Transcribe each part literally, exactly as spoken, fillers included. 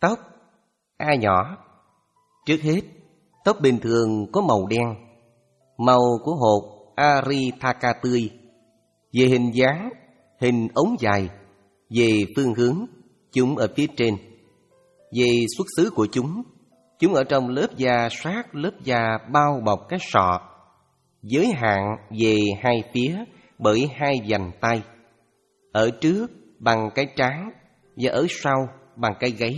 Tóc A nhỏ. Trước hết, tóc bình thường có màu đen, màu của hột Aritaka tươi. Về hình dáng, hình ống dài. Về phương hướng, chúng ở phía trên. Về xuất xứ của chúng, chúng ở trong lớp da sát lớp da bao bọc cái sọ, giới hạn về hai phía bởi hai vành tay, ở trước bằng cái trán và ở sau bằng cái gáy.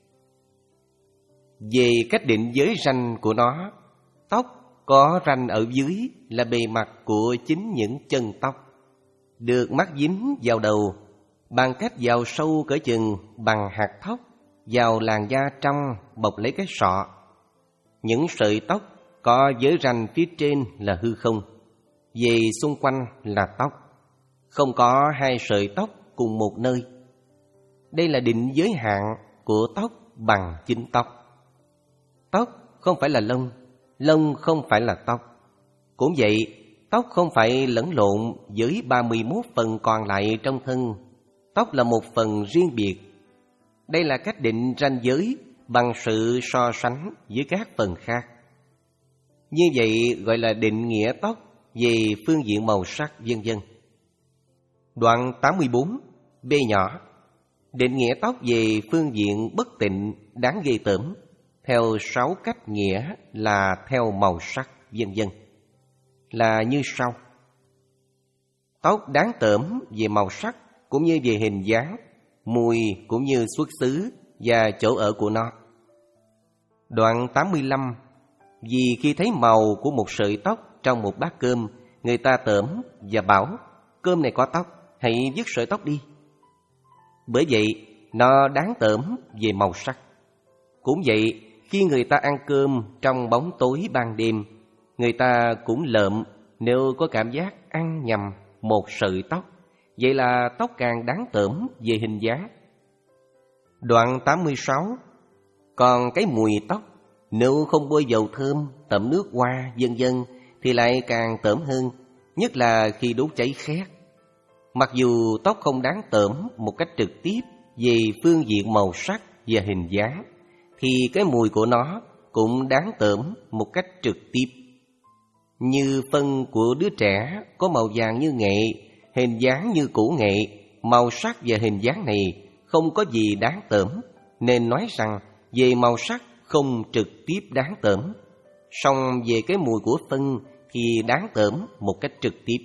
Về cách định giới ranh của nó, tóc có ranh ở dưới là bề mặt của chính những chân tóc, được mắc dính vào đầu bằng cách vào sâu cỡ chừng bằng hạt thóc vào làn da trong bọc lấy cái sọ. Những sợi tóc có giới ranh phía trên là hư không, về xung quanh là tóc. Không có hai sợi tóc cùng một nơi. Đây là định giới hạn của tóc bằng chính tóc. Tóc không phải là lông, lông không phải là tóc. Cũng vậy, tóc không phải lẫn lộn với ba mươi mốt phần còn lại trong thân. Tóc là một phần riêng biệt. Đây là cách định ranh giới bằng sự so sánh với các phần khác. Như vậy gọi là định nghĩa tóc về phương diện màu sắc, vân vân. Đoạn tám mươi bốn, B nhỏ. Định nghĩa tóc về phương diện bất tịnh đáng ghê tởm, theo sáu cách nghĩa là theo màu sắc, vân vân, là như sau. Tóc đáng tởm về màu sắc cũng như về hình dáng, mùi cũng như xuất xứ và chỗ ở của nó. Đoạn tám mươi lăm. Vì khi thấy màu của một sợi tóc trong một bát cơm, người ta tởm và bảo cơm này có tóc, hãy vứt sợi tóc đi. Bởi vậy, nó đáng tởm về màu sắc. Cũng vậy, khi người ta ăn cơm trong bóng tối ban đêm, người ta cũng lợm nếu có cảm giác ăn nhầm một sợi tóc. Vậy là tóc càng đáng tởm về hình dáng. Đoạn tám mươi sáu. Còn cái mùi tóc, nếu không bôi dầu thơm, tẩm nước hoa, vân vân thì lại càng tởm hơn, nhất là khi đốt cháy khét. Mặc dù tóc không đáng tởm một cách trực tiếp về phương diện màu sắc và hình dáng, thì cái mùi của nó cũng đáng tởm một cách trực tiếp. Như phân của đứa trẻ có màu vàng như nghệ, hình dáng như củ nghệ, màu sắc và hình dáng này không có gì đáng tởm, nên nói rằng về màu sắc không trực tiếp đáng tởm. Song về cái mùi của phân thì đáng tởm một cách trực tiếp.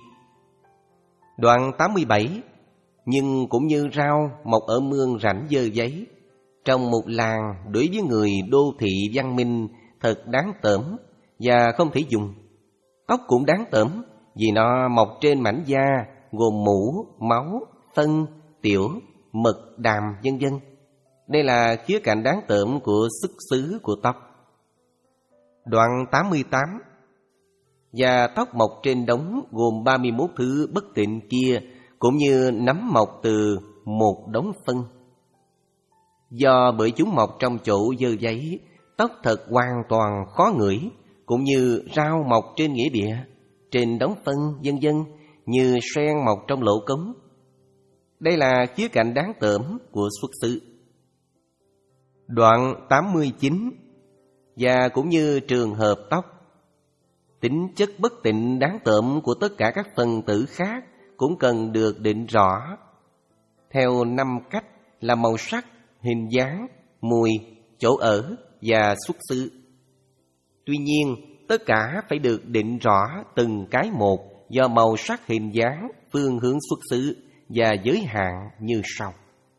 Đoạn tám mươi bảy. Nhưng cũng như rau mọc ở mương rãnh dơ giấy, trong một làng đối với người đô thị văn minh thật đáng tởm và không thể dùng. Tóc cũng đáng tởm vì nó mọc trên mảnh da gồm mũ, máu, phân, tiểu, mật, đàm, vân vân. Đây là khía cạnh đáng tởm của xuất xứ của tóc. Đoạn tám mươi tám. Và tóc mọc trên đống gồm ba mươi mốt thứ bất tịnh kia, cũng như nấm mọc từ một đống phân. Do bởi chúng mọc trong chỗ dơ giấy, tóc thật hoàn toàn khó ngửi, cũng như rau mọc trên nghĩa địa, trên đống phân, vân vân, như sen mọc trong lỗ cống. Đây là khía cạnh đáng tởm của xuất xứ. Đoạn tám mươi chín. Và cũng như trường hợp tóc, tính chất bất tịnh đáng tởm của tất cả các phần tử khác cũng cần được định rõ theo năm cách là màu sắc, hình dáng, mùi, chỗ ở và xuất xứ. Tuy nhiên, tất cả phải được định rõ từng cái một do màu sắc, hình dáng, phương hướng xuất xứ và giới hạn như sau.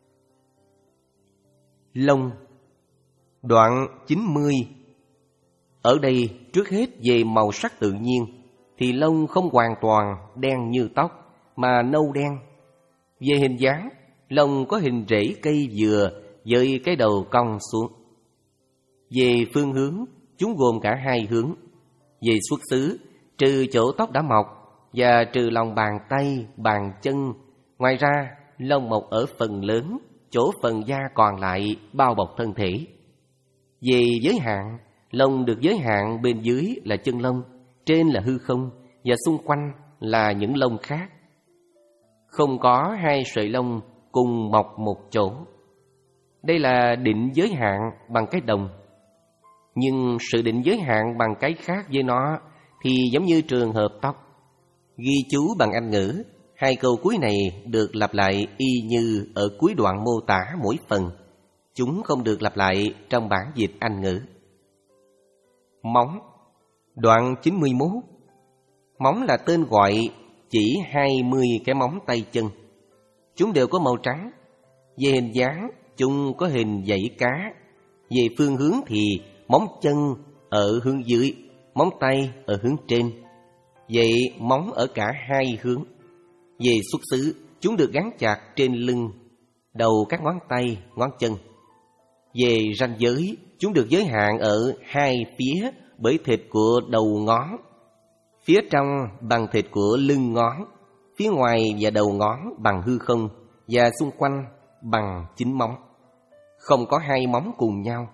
Lông. Đoạn chín mươi. Ở đây trước hết về màu sắc tự nhiên thì lông không hoàn toàn đen như tóc mà nâu đen. Về hình dáng, lông có hình rễ cây dừa với cái đầu cong xuống. Về phương hướng, chúng gồm cả hai hướng. Về xuất xứ, trừ chỗ tóc đã mọc và trừ lòng bàn tay, bàn chân, ngoài ra lông mọc ở phần lớn, chỗ phần da còn lại bao bọc thân thể. Về giới hạn, lông được giới hạn bên dưới là chân lông, trên là hư không và xung quanh là những lông khác. Không có hai sợi lông cùng mọc một chỗ. Đây là định giới hạn bằng cái đồng. Nhưng sự định giới hạn bằng cái khác với nó thì giống như trường hợp tóc. Ghi chú bằng Anh ngữ, hai câu cuối này được lặp lại y như ở cuối đoạn mô tả mỗi phần. Chúng không được lặp lại trong bản dịch Anh ngữ. Móng. Đoạn chín mươi mốt. Móng là tên gọi chỉ hai mươi cái móng tay chân. Chúng đều có màu trắng. Về hình dáng, chúng có hình dãy cá. Về phương hướng thì móng chân ở hướng dưới, móng tay ở hướng trên. Vậy móng ở cả hai hướng. Về xuất xứ, chúng được gắn chặt trên lưng, đầu các ngón tay, ngón chân. Về ranh giới, chúng được giới hạn ở hai phía bởi thịt của đầu ngón. Phía trong bằng thịt của lưng ngón, phía ngoài và đầu ngón bằng hư không, và xung quanh bằng chính móng. Không có hai móng cùng nhau.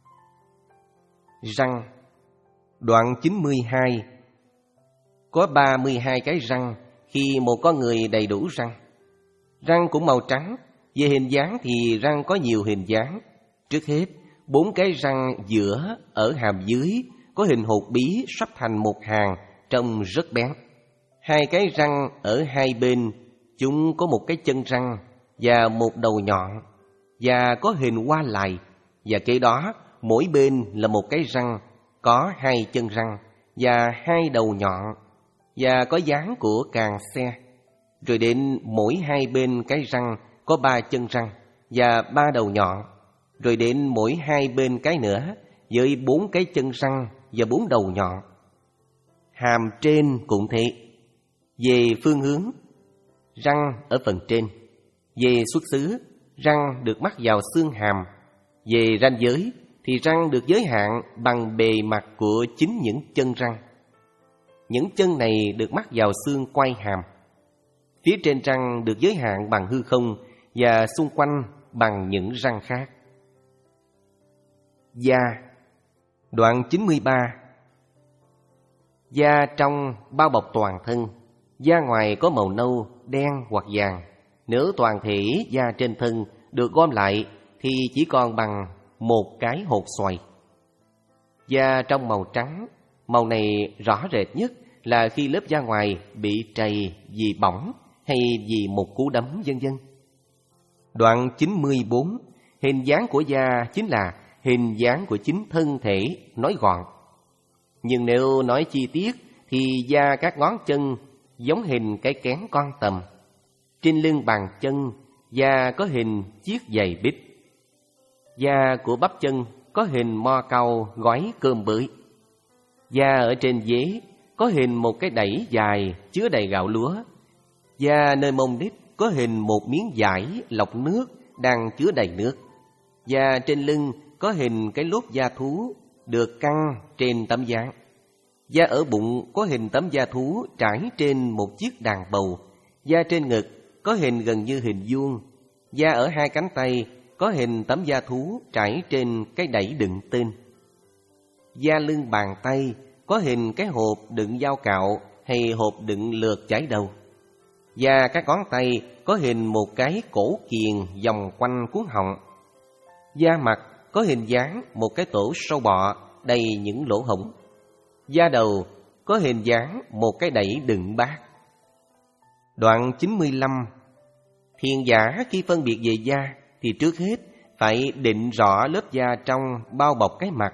Răng. Đoạn chín mươi hai. Có ba mươi hai cái răng khi một con người đầy đủ răng. Răng cũng màu trắng. Về hình dáng thì răng có nhiều hình dáng. Trước hết, bốn cái răng giữa ở hàm dưới có hình hột bí sắp thành một hàng, trông rất bén. Hai cái răng ở hai bên, chúng có một cái chân răng và một đầu nhọn, và có hình hoa lại. Và kế đó, mỗi bên là một cái răng, có hai chân răng và hai đầu nhọn, và có dáng của càng xe. Rồi đến mỗi hai bên cái răng có ba chân răng và ba đầu nhọn. Rồi đến mỗi hai bên cái nữa với bốn cái chân răng và bốn đầu nhọn. Hàm trên cũng thế. Về phương hướng, răng ở phần trên. Về xuất xứ, răng được mắc vào xương hàm. Về ranh giới thì răng được giới hạn bằng bề mặt của chính những chân răng. Những chân này được mắc vào xương quai hàm. Phía trên răng được giới hạn bằng hư không và xung quanh bằng những răng khác. Da. Đoạn chín mươi ba. Da trong bao bọc toàn thân. Da ngoài có màu nâu, đen hoặc vàng. Nếu toàn thể da trên thân được gom lại thì chỉ còn bằng một cái hột xoài. Da trong màu trắng. Màu này rõ rệt nhất là khi lớp da ngoài bị trầy vì bỏng hay vì một cú đấm vân vân. Đoạn chín mươi bốn. Hình dáng của da chính là hình dáng của chính thân thể, nói gọn. Nhưng nếu nói chi tiết thì da các ngón chân giống hình cái kén con tầm. Trên lưng bàn chân, da có hình chiếc giày bít. Da của bắp chân có hình mo cau gói cơm bưởi. Da ở trên dế có hình một cái đẩy dài chứa đầy gạo lúa. Da nơi mông đít có hình một miếng vải lọc nước đang chứa đầy nước. Da trên lưng có hình cái lốt da thú được căng trên tấm dáng. Da ở bụng có hình tấm da thú trải trên một chiếc đàn bầu. Da trên ngực có hình gần như hình vuông. Da ở hai cánh tay có hình tấm da thú trải trên cái đẩy đựng tên. Da lưng bàn tay có hình cái hộp đựng dao cạo hay hộp đựng lược chải đầu. Da các ngón tay có hình một cái cổ kiềng vòng quanh cuốn họng. Da mặt có hình dáng một cái tổ sâu bọ đầy những lỗ hổng. Da đầu có hình dáng một cái đẩy đựng bát. Đoạn chín mươi lăm. Thiền giả khi phân biệt về da thì trước hết phải định rõ lớp da trong bao bọc cái mặt.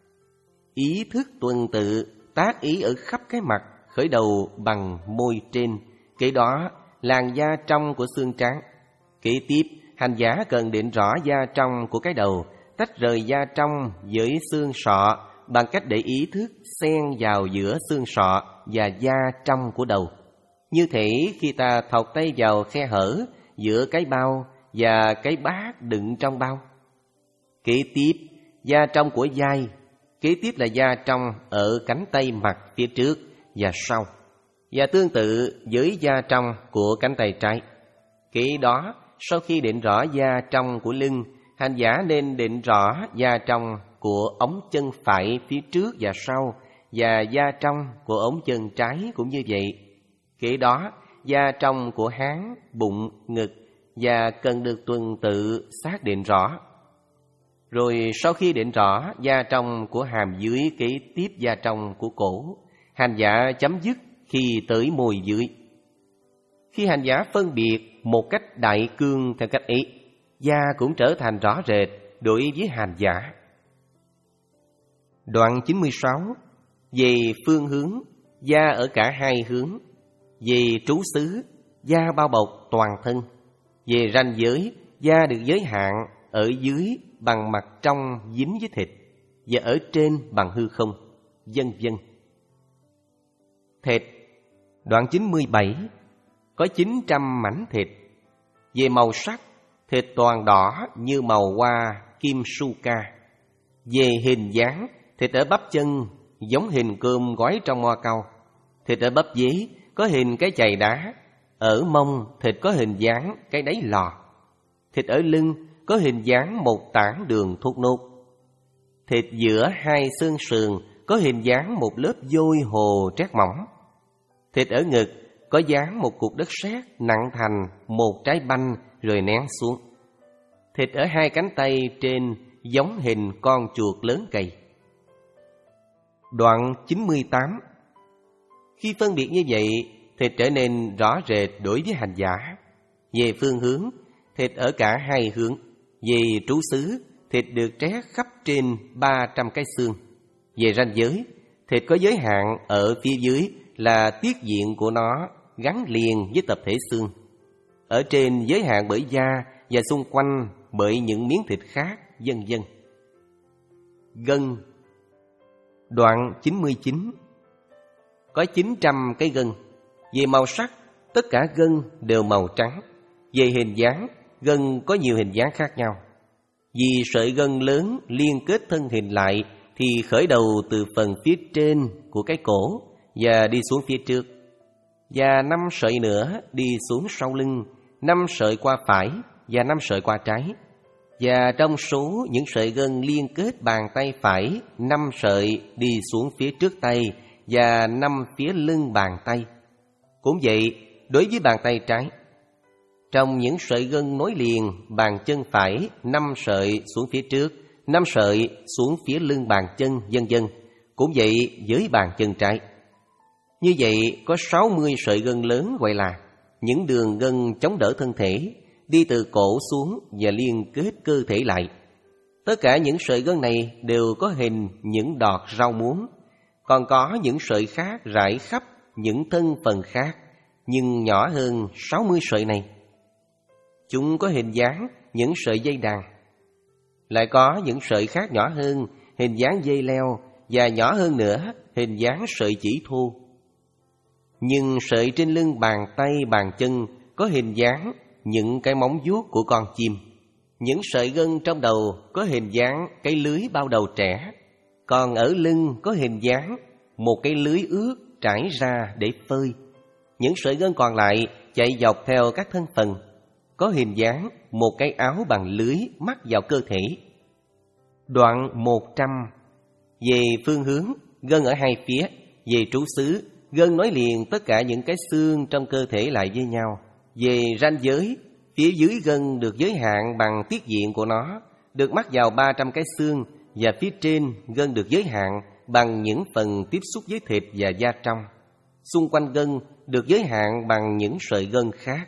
Ý thức tuần tự tác ý ở khắp cái mặt, khởi đầu bằng môi trên, kế đó làn da trong của xương trán. Kế tiếp, hành giả cần định rõ da trong của cái đầu, tách rời da trong với xương sọ bằng cách để ý thức xen vào giữa xương sọ và da trong của đầu. Như thể khi ta thọc tay vào khe hở giữa cái bao và cái bát đựng trong bao. Kế tiếp, da trong của vai. Kế tiếp là da trong ở cánh tay mặt phía trước và sau, và tương tự với da trong của cánh tay trái. Kế đó, sau khi định rõ da trong của lưng, hành giả nên định rõ da trong của ống chân phải phía trước và sau, và da trong của ống chân trái cũng như vậy. Kế đó, da trong của háng, bụng, ngực, và cần được tuần tự xác định rõ. Rồi sau khi định rõ da trong của hàm dưới kế tiếp da trong của cổ, hành giả chấm dứt khi tới môi dưới. Khi hành giả phân biệt một cách đại cương theo cách ấy, da cũng trở thành rõ rệt đối với hành giả. Đoạn chín mươi sáu. Về phương hướng, da ở cả hai hướng. Về trú xứ, da bao bọc toàn thân. Về ranh giới, da được giới hạn ở dưới bằng mặt trong dính với thịt, và ở trên bằng hư không, vân vân. Thịt. Đoạn chín mươi bảy. Có chín trăm mảnh thịt. Về màu sắc, thịt toàn đỏ như màu hoa kim su ca. Về hình dáng, thịt ở bắp chân giống hình cơm gói trong mo cau. Thịt ở bắp dế có hình cái chày đá. Ở mông, thịt có hình dáng cái đáy lò. Thịt ở lưng có hình dáng một tảng đường thốt nốt. Thịt giữa hai xương sườn có hình dáng một lớp vôi hồ trét mỏng. Thịt ở ngực có dáng một cục đất sét nặng thành một trái banh rồi nén xuống. Thịt ở hai cánh tay trên giống hình con chuột lớn cầy. Đoạn chín mươi tám. Khi phân biệt như vậy, thịt trở nên rõ rệt đối với hành giả. Về phương hướng, thịt ở cả hai hướng. Về trú xứ, thịt được trét khắp trên ba trăm cái xương. Về ranh giới, thịt có giới hạn ở phía dưới là tiết diện của nó gắn liền với tập thể xương. Ở trên giới hạn bởi da và xung quanh bởi những miếng thịt khác, vân vân. Gân. Đoạn chín mươi chín. Có chín trăm cái gân. Về màu sắc, tất cả gân đều màu trắng. Về hình dáng, gân có nhiều hình dáng khác nhau. Vì sợi gân lớn liên kết thân hình lại thì khởi đầu từ phần phía trên của cái cổ và đi xuống phía trước. Và năm sợi nữa đi xuống sau lưng, năm sợi qua phải và năm sợi qua trái. Và trong số những sợi gân liên kết bàn tay phải, năm sợi đi xuống phía trước tay và năm phía lưng bàn tay. Cũng vậy, đối với bàn tay trái, trong những sợi gân nối liền bàn chân phải, năm sợi xuống phía trước, năm sợi xuống phía lưng bàn chân, vân vân. Cũng vậy với bàn chân trái. Như vậy có sáu mươi sợi gân lớn gọi là những đường gân chống đỡ thân thể, đi từ cổ xuống và liên kết cơ thể lại. Tất cả những sợi gân này đều có hình những đọt rau muống, còn có những sợi khác rải khắp những thân phần khác, nhưng nhỏ hơn sáu mươi sợi này. Chúng có hình dáng những sợi dây đàn. Lại có những sợi khác nhỏ hơn, hình dáng dây leo, và nhỏ hơn nữa, hình dáng sợi chỉ thô. Nhưng sợi trên lưng bàn tay, bàn chân có hình dáng những cái móng vuốt của con chim. Những sợi gân trong đầu có hình dáng cái lưới bao đầu trẻ, còn ở lưng có hình dáng một cái lưới ướt trải ra để phơi. Những sợi gân còn lại chạy dọc theo các thân phần, có hình dáng một cái áo bằng lưới mắc vào cơ thể. Đoạn một trăm. Về phương hướng, gân ở hai phía. Về trú xứ, gân nối liền tất cả những cái xương trong cơ thể lại với nhau. Về ranh giới, phía dưới gân được giới hạn bằng tiết diện của nó, được mắc vào ba trăm cái xương, và phía trên gân được giới hạn bằng những phần tiếp xúc với thịt và da trong. Xung quanh gân được giới hạn bằng những sợi gân khác.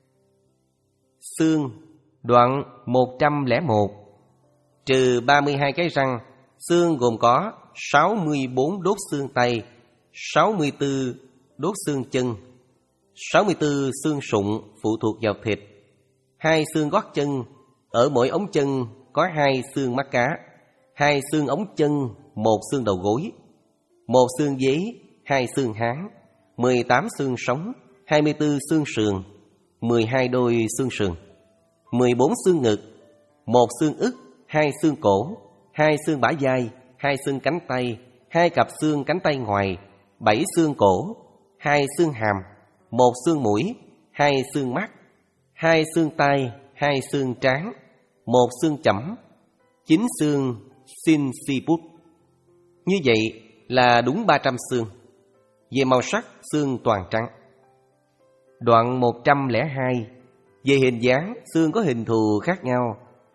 Xương. Đoạn một trăm lẻ một. Trừ ba mươi hai cái răng, xương gồm có sáu mươi bốn đốt xương tay, sáu mươi tư đốt xương chân, sáu mươi tư xương sụn phụ thuộc vào thịt, hai xương gót chân, ở mỗi ống chân có hai xương mắt cá, hai xương ống chân, một xương đầu gối, một xương dế, hai xương háng, mười tám xương sống, hai mươi tư xương sườn, mười hai đôi xương sườn, mười bốn xương ngực, một xương ức, hai xương cổ, hai xương bả vai, hai xương cánh tay, hai cặp xương cánh tay ngoài, bảy xương cổ, hai xương hàm, một xương mũi, hai xương mắt, hai xương tai, hai xương trán, một xương chẩm, chín xương sinciput. Như vậy là đúng ba trăm xương. Về màu sắc, xương toàn trắng. Đoạn một trăm lẻ hai. Về hình dáng, xương có hình thù khác nhau.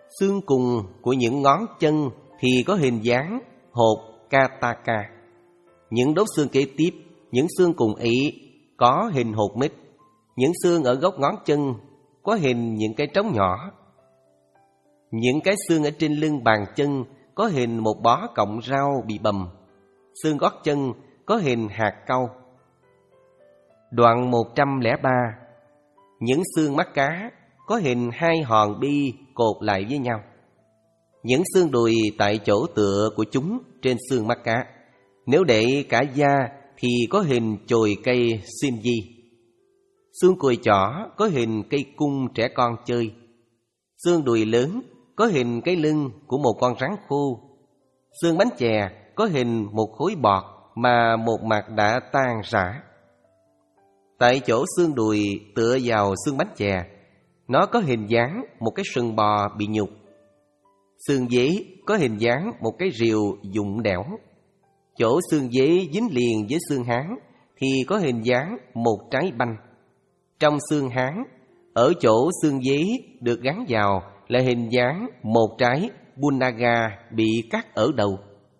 Xương cùng của những ngón chân thì có hình dáng hộp Kataka. Những đốt xương kế tiếp, những xương cùng ấy có hình hột mít. Những xương ở gốc ngón chân có hình những cái trống nhỏ. Những cái xương ở trên lưng bàn chân có hình một bó cọng rau bị bầm. Xương gót chân có hình hạt cau. Đoạn một trăm lẻ ba. Những xương mắt cá có hình hai hòn bi cột lại với nhau. Những xương đùi tại chỗ tựa của chúng trên xương mắt cá. Nếu để cả da thì có hình chồi cây Shinji. Xương cùi chỏ có hình cây cung trẻ con chơi. Xương đùi lớn có hình cái lưng của một con rắn khô. Xương bánh chè có hình một khối bọt mà một mặt đã tan rã. Tại chỗ xương đùi tựa vào xương bánh chè, nó có hình dáng một cái sừng bò bị nhục. Xương dế có hình dáng một cái rìu dụng đẽo. Chỗ xương dế dính liền với xương háng thì có hình dáng một trái banh. Trong xương háng, ở chỗ xương dế được gắn vào là hình dáng một trái bunaga bị cắt ở đầu.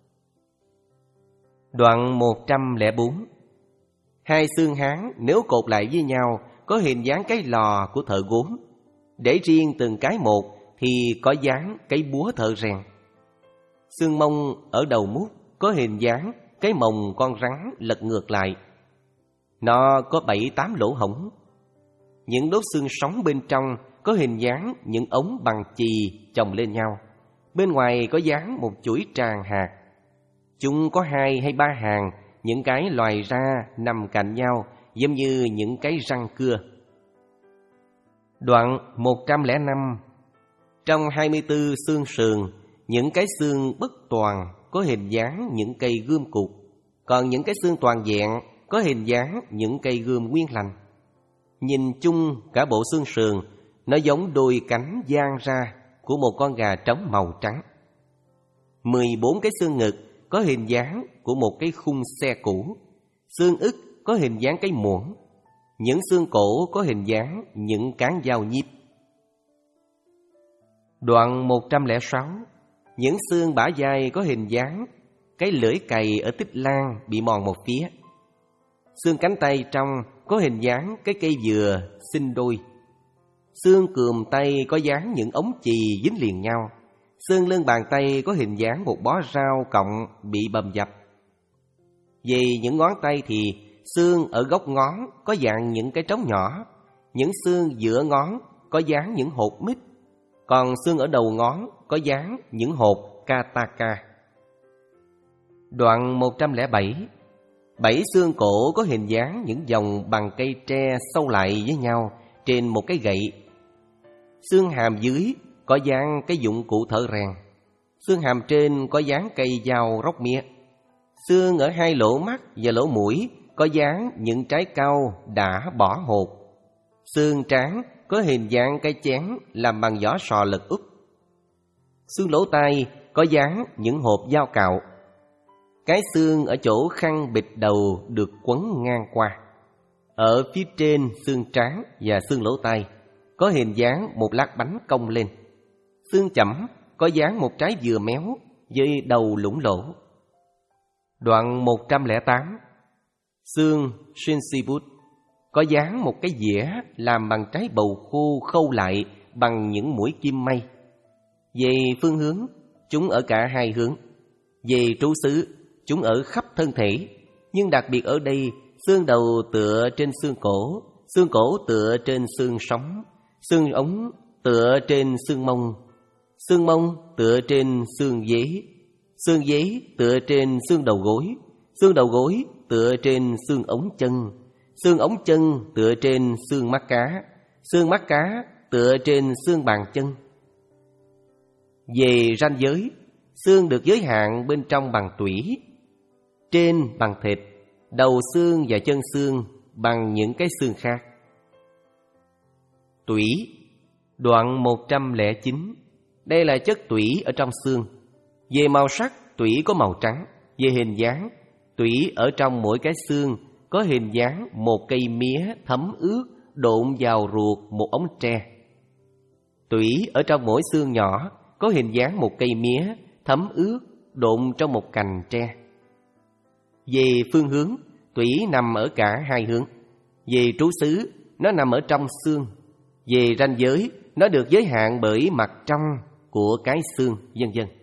Đoạn một trăm lẻ bốn. Hai xương háng nếu cột lại với nhau có hình dáng cái lò của thợ gốm. Để riêng từng cái một thì có dáng cái búa thợ rèn. Xương mông ở đầu mút có hình dáng cái mồng con rắn lật ngược lại. Nó có bảy tám lỗ hổng. Những đốt xương sống bên trong có hình dáng những ống bằng chì chồng lên nhau. Bên ngoài có dáng một chuỗi tràng hạt. Chúng có hai hay ba hàng, những cái loài ra nằm cạnh nhau giống như những cái răng cưa. Đoạn một trăm lẻ năm. Trong hai mươi tư xương sườn, những cái xương bất toàn có hình dáng những cây gươm cụt, còn những cái xương toàn vẹn có hình dáng những cây gươm nguyên lành. Nhìn chung cả bộ xương sườn, nó giống đôi cánh dang ra của một con gà trống màu trắng. Mười bốn cái xương ngực có hình dáng của một cái khung xe cũ. Xương ức có hình dáng cái muỗng. Những xương cổ có hình dáng những cán dao nhíp. Đoạn một trăm lẻ sáu. Những xương bả vai có hình dáng cái lưỡi cày ở tích lan bị mòn một phía. Xương cánh tay trong có hình dáng cái cây dừa sinh đôi. Xương cườm tay có dáng những ống chì dính liền nhau. Xương lưng bàn tay có hình dáng một bó rau cọng bị bầm dập. Về những ngón tay thì xương ở gốc ngón có dạng những cái trống nhỏ. Những xương giữa ngón có dáng những hột mít. Còn xương ở đầu ngón có dáng những hột Kataka. Đoạn một trăm lẻ bảy. Bảy xương cổ có hình dáng những vòng bằng cây tre xâu lại với nhau trên một cái gậy. Xương hàm dưới có dáng cái dụng cụ thợ rèn. Xương hàm trên có dáng cây dao róc mía. Xương ở hai lỗ mắt và lỗ mũi có dáng những trái cau đã bỏ hột. Xương trán có hình dáng cái chén làm bằng vỏ sò lật úp. Xương lỗ tai có dáng những hộp dao cạo. Cái xương ở chỗ khăn bịt đầu được quấn ngang qua. Ở phía trên xương trán và xương lỗ tai có hình dáng một lát bánh cong lên. Xương chẩm có dáng một trái dừa méo với đầu lủng lỗ. Đoạn một trăm lẻ tám. Xương Shinshibut có dáng một cái dĩa làm bằng trái bầu khô khâu lại bằng những mũi kim mây. Về phương hướng, chúng ở cả hai hướng. Về trú xứ, chúng ở khắp thân thể. Nhưng đặc biệt ở đây, xương đầu tựa trên xương cổ, xương cổ tựa trên xương sống, xương ống tựa trên xương mông, xương mông tựa trên xương dế, xương dế tựa trên xương đầu gối, xương đầu gối tựa trên xương ống chân, xương ống chân tựa trên xương mắt cá, xương mắt cá tựa trên xương bàn chân. Về ranh giới, xương được giới hạn bên trong bằng tủy, trên bằng thịt, đầu xương và chân xương bằng những cái xương khác. Tủy. Đoạn một trăm lẻ chín. Đây là chất tủy ở trong xương. Về màu sắc, tủy có màu trắng. Về hình dáng, tủy ở trong mỗi cái xương có hình dáng một cây mía thấm ướt độn vào ruột một ống tre. Tủy ở trong mỗi xương nhỏ có hình dáng một cây mía thấm ướt độn trong một cành tre. Về phương hướng, tủy nằm ở cả hai hướng. Về trú xứ, nó nằm ở trong xương. Về ranh giới, nó được giới hạn bởi mặt trong của cái xương, vân vân.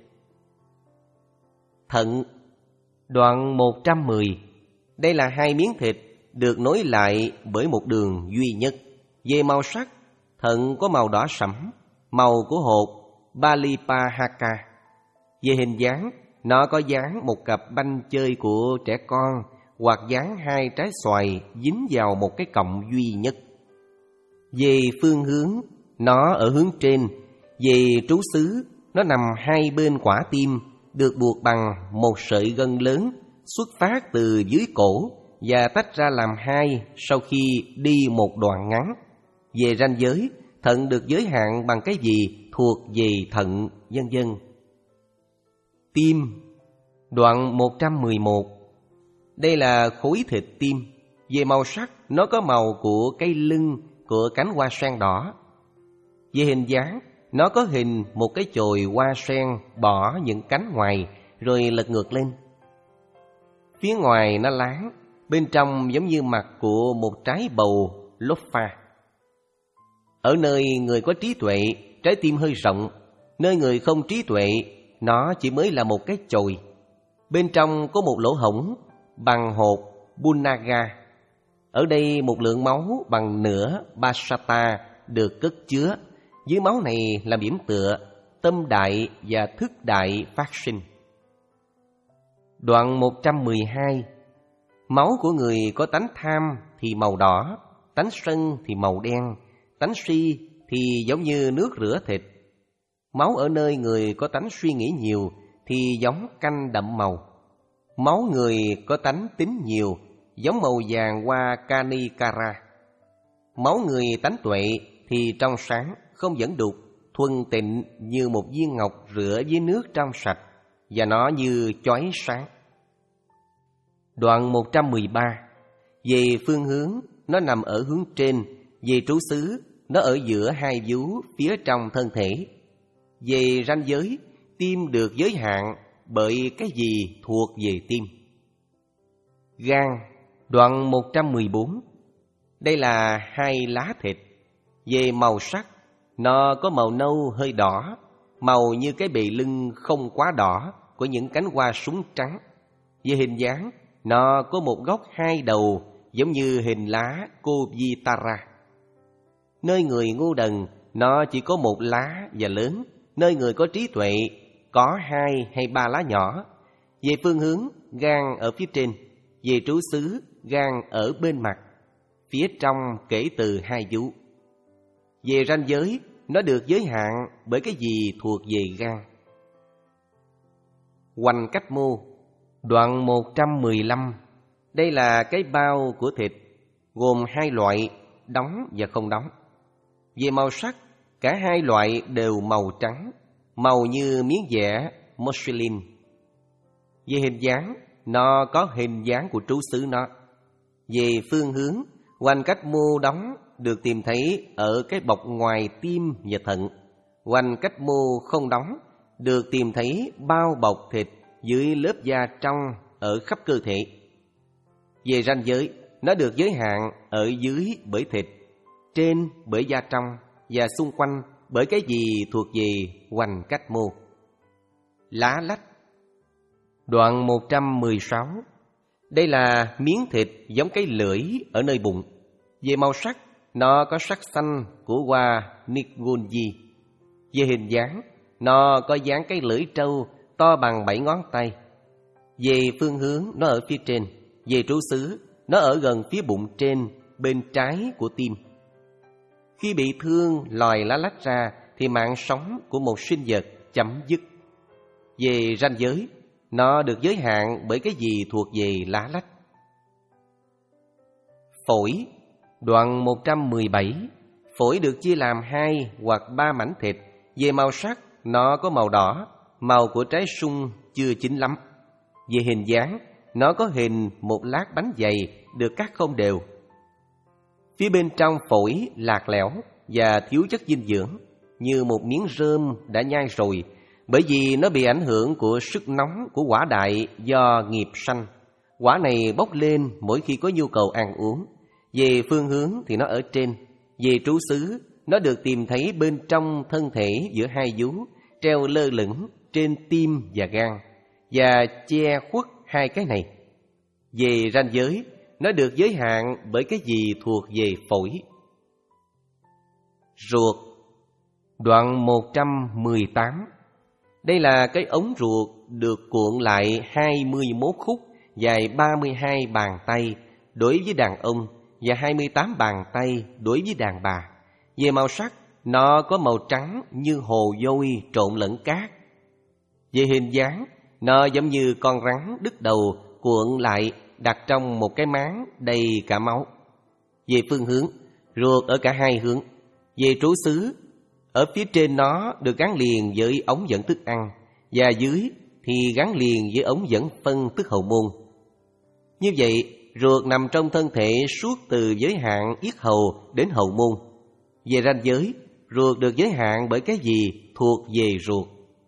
Thận, đoạn một trăm mười. Đây là hai miếng thịt được nối lại bởi một đường duy nhất. Về màu sắc, thận có màu đỏ sẫm, màu của hột Balipahaka. Về hình dáng, nó có dáng một cặp banh chơi của trẻ con hoặc dáng hai trái xoài dính vào một cái cọng duy nhất. Về phương hướng, nó ở hướng trên. Về trú xứ, nó nằm hai bên quả tim, được buộc bằng một sợi gân lớn xuất phát từ dưới cổ và tách ra làm hai sau khi đi một đoạn ngắn. Về ranh giới, thận được giới hạn bằng cái gì thuộc về thận, vân vân. Tim, đoạn một trăm mười một. Đây là khối thịt tim. Về màu sắc, nó có màu của cây lưng của cánh hoa sen đỏ. Về hình dáng, nó có hình một cái chồi hoa sen bỏ những cánh ngoài rồi lật ngược lên. Phía ngoài nó láng, bên trong giống như mặt của một trái bầu lốp pha. Ở nơi người có trí tuệ, trái tim hơi rộng. Nơi người không trí tuệ, nó chỉ mới là một cái chồi. Bên trong có một lỗ hổng bằng hột Bunaga. Ở đây một lượng máu bằng nửa Basata được cất chứa. Dưới máu này là điểm tựa, tâm đại và thức đại phát sinh. Đoạn một trăm mười hai. Máu của người có tánh tham thì màu đỏ, tánh sân thì màu đen, tánh si thì giống như nước rửa thịt. Máu ở nơi người có tánh suy nghĩ nhiều thì giống canh đậm màu. Máu người có tánh tín nhiều giống màu vàng hoa Kanikara. Máu người tánh tuệ thì trong sáng, không dẫn đục, thuần tịnh như một viên ngọc rửa với nước trong sạch, và nó như chói sáng. Đoạn một trăm mười ba. Về phương hướng, nó nằm ở hướng trên. Về trú xứ, nó ở giữa hai vú phía trong thân thể. Về ranh giới, tim được giới hạn bởi cái gì thuộc về tim. Gan, đoạn một trăm mười bốn. Đây là hai lá thịt. Về màu sắc, nó có màu nâu hơi đỏ, màu như cái bề lưng không quá đỏ của những cánh hoa súng trắng. Về hình dáng, nó có một góc hai đầu giống như hình lá Kovitara. Nơi người ngu đần, nó chỉ có một lá và lớn. Nơi người có trí tuệ, có hai hay ba lá nhỏ. Về phương hướng, gan ở phía trên. Về trú xứ, gan ở bên mặt, phía trong kể từ hai vú. Về ranh giới, nó được giới hạn bởi cái gì thuộc về gan. Hoành cách mô, đoạn một trăm mười lăm. Đây là cái bao của thịt, gồm hai loại, đóng và không đóng. Về màu sắc, cả hai loại đều màu trắng, màu như miếng vẽ muslin. Về hình dáng, nó có hình dáng của trú xứ nó. Về phương hướng, hoành cách mô đóng được tìm thấy ở cái bọc ngoài tim và thận. Hoành cách mô không đóng được tìm thấy bao bọc thịt dưới lớp da trong ở khắp cơ thể. Về ranh giới, nó được giới hạn ở dưới bởi thịt, trên bởi da trong và xung quanh bởi cái gì thuộc về hoành cách mô. Lá lách, đoạn một trăm mười sáu. Đây là miếng thịt giống cái lưỡi ở nơi bụng. Về màu sắc, nó có sắc xanh của hoa Nigonji. Về hình dáng, nó có dáng cái lưỡi trâu to bằng bảy ngón tay. Về phương hướng, nó ở phía trên. Về trú xứ, nó ở gần phía bụng trên, bên trái của tim. Khi bị thương lòi lá lách ra thì mạng sống của một sinh vật chấm dứt. Về ranh giới, nó được giới hạn bởi cái gì thuộc về lá lách. Phổi, đoạn một trăm mười bảy. Phổi được chia làm hai hoặc ba mảnh thịt. Về màu sắc, nó có màu đỏ, màu của trái sung chưa chín lắm. Về hình dáng, nó có hình một lát bánh dày được cắt không đều. Phía bên trong phổi lạc lẽo và thiếu chất dinh dưỡng. như một miếng rơm đã nhai rồi, bởi vì nó bị ảnh hưởng của sức nóng của quả đại do nghiệp sanh. Quả này bốc lên mỗi khi có nhu cầu ăn uống. Về phương hướng thì nó ở trên. Về trú xứ, nó được tìm thấy bên trong thân thể giữa hai vú, treo lơ lửng trên tim và gan, và che khuất hai cái này. Về ranh giới, nó được giới hạn bởi cái gì thuộc về phổi. Ruột. Đoạn một trăm mười tám. Đây là cái ống ruột được cuộn lại hai mươi mốt khúc, dài ba mươi hai bàn tay đối với đàn ông và hai mươi tám bàn tay đối với đàn bà. Về màu sắc, nó có màu trắng như hồ vôi trộn lẫn cát. Về hình dáng, nó giống như con rắn đứt đầu cuộn lại đặt trong một cái máng đầy cả máu. Về phương hướng, ruột ở cả hai hướng. Về trú xứ, ở phía trên nó được gắn liền với ống dẫn thức ăn, và dưới thì gắn liền với ống dẫn phân tức hậu môn. Như vậy, ruột nằm trong thân thể suốt từ giới hạn yết hầu đến hậu môn. Về ranh giới, ruột được giới hạn bởi cái gì thuộc về ruột.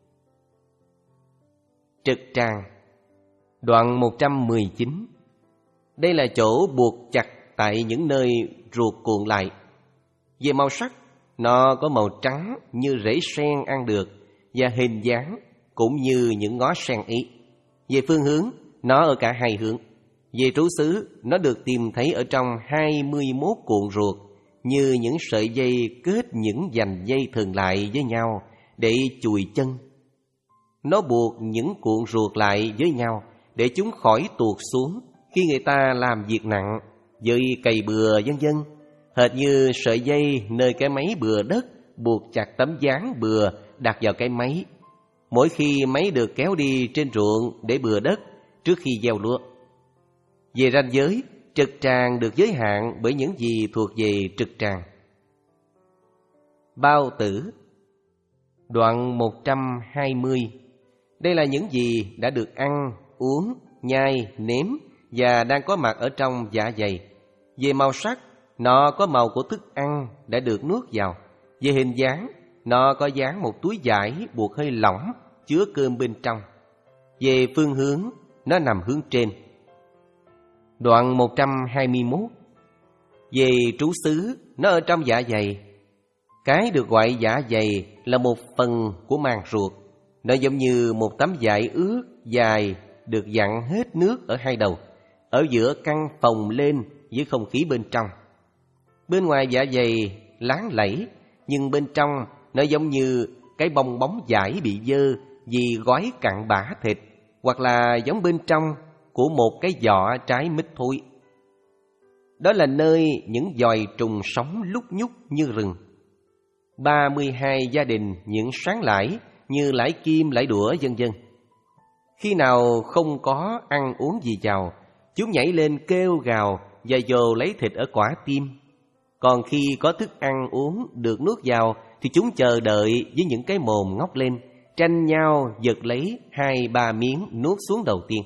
Trực tràng. Đoạn một trăm mười chín. Đây là chỗ buộc chặt tại những nơi ruột cuộn lại. Về màu sắc, nó có màu trắng như rễ sen ăn được, và hình dáng cũng như những ngó sen ấy. Về phương hướng, nó ở cả hai hướng. Về trú xứ, nó được tìm thấy ở trong hai mươi mốt cuộn ruột, như những sợi dây kết những dành dây thường lại với nhau để chùi chân. Nó buộc những cuộn ruột lại với nhau để chúng khỏi tuột xuống khi người ta làm việc nặng, với cày bừa vân vân, hệt như sợi dây nơi cái máy bừa đất buộc chặt tấm dáng bừa đặt vào cái máy. Mỗi khi máy được kéo đi trên ruộng để bừa đất trước khi gieo lúa. Về ranh giới, trực tràng được giới hạn bởi những gì thuộc về trực tràng. Bao tử. Đoạn một trăm hai mươi. Đây là những gì đã được ăn, uống, nhai, nếm và đang có mặt ở trong dạ dày. Về màu sắc, nó có màu của thức ăn đã được nuốt vào. Về hình dáng, nó có dáng một túi vải buộc hơi lỏng chứa cơm bên trong. Về phương hướng, nó nằm hướng trên. Đoạn một trăm hai mươi mốt. Về trú xứ, nó ở trong dạ dày. Cái được gọi dạ dày là một phần của màng ruột. Nó giống như một tấm vải ướt dài được dặn hết nước ở hai đầu, ở giữa căng phồng lên với không khí bên trong. Bên ngoài dạ dày láng lẫy, nhưng bên trong nó giống như cái bong bóng vải bị dơ vì gói cặn bã thịt, hoặc là giống bên trong của một cái giọ trái mít thối. Đó là nơi những giòi trùng sống lúc nhúc như rừng. ba mươi hai gia đình những sáng lãi như lãi kim, lãi đũa vân vân. Khi nào không có ăn uống gì vào, chúng nhảy lên kêu gào và dồ lấy thịt ở quả tim. Còn khi có thức ăn uống được nuốt vào thì chúng chờ đợi với những cái mồm ngóc lên, tranh nhau giật lấy hai ba miếng nuốt xuống đầu tiên.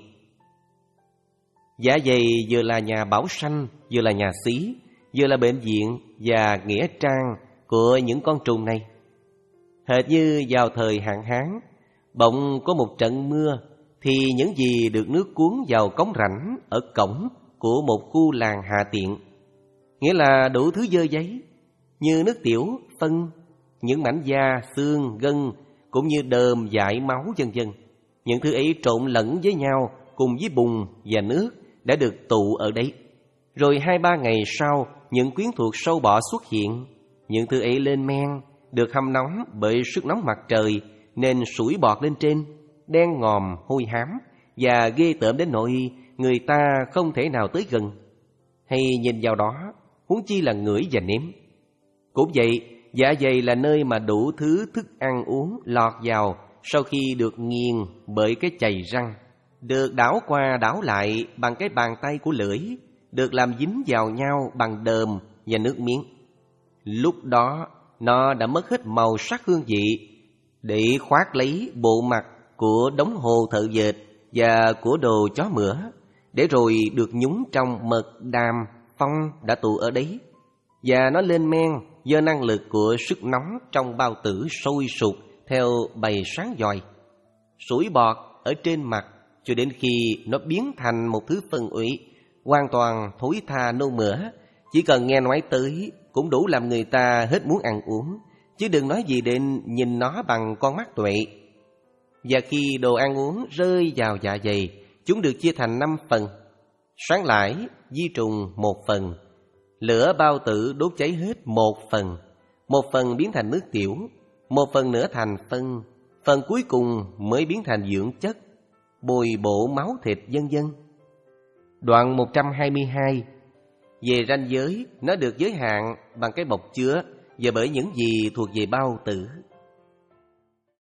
Dạ dày vừa là nhà bảo sanh, vừa là nhà xí, vừa là bệnh viện và nghĩa trang của những con trùng này. Hệt như vào thời hạn hán, bỗng có một trận mưa, thì những gì được nước cuốn vào cống rãnh ở cổng của một khu làng hạ tiện, nghĩa là đủ thứ dơ giấy, như nước tiểu, phân, những mảnh da, xương, gân, cũng như đờm, dại, máu vân vân. Những thứ ấy trộn lẫn với nhau cùng với bùn và nước đã được tụ ở đấy. Rồi hai ba ngày sau, những quyến thuộc sâu bọ xuất hiện. Những thứ ấy lên men, được hâm nóng bởi sức nóng mặt trời, nên sủi bọt lên trên, đen ngòm, hôi hám và ghê tởm đến nỗi người ta không thể nào tới gần hay nhìn vào đó, huống chi là ngửi và nếm. Cũng vậy, dạ dày là nơi mà đủ thứ thức ăn uống lọt vào sau khi được nghiền bởi cái chày răng, được đảo qua đảo lại bằng cái bàn tay của lưỡi, được làm dính vào nhau bằng đờm và nước miếng. Lúc đó nó đã mất hết màu sắc hương vị để khoác lấy bộ mặt của đống hồ thợ dệt và của đồ chó mửa, để rồi được nhúng trong mật, đàm, phong đã tụ ở đấy. Và nó lên men do năng lực của sức nóng trong bao tử sôi sục theo bầy sáng giòi, sủi bọt ở trên mặt cho đến khi nó biến thành một thứ phân ủy, hoàn toàn thối tha nôn mửa. Chỉ cần nghe nói tới cũng đủ làm người ta hết muốn ăn uống, chứ đừng nói gì đến nhìn nó bằng con mắt tuệ. Và khi đồ ăn uống rơi vào dạ dày, chúng được chia thành năm phần: sáng lải, di trùng một phần, lửa bao tử đốt cháy hết một phần, một phần biến thành nước tiểu, một phần nữa thành phân, phần cuối cùng mới biến thành dưỡng chất, bồi bổ máu thịt, vân vân. Đoạn một trăm hai mươi hai. Về ranh giới, nó được giới hạn bằng cái bọc chứa và bởi những gì thuộc về bao tử.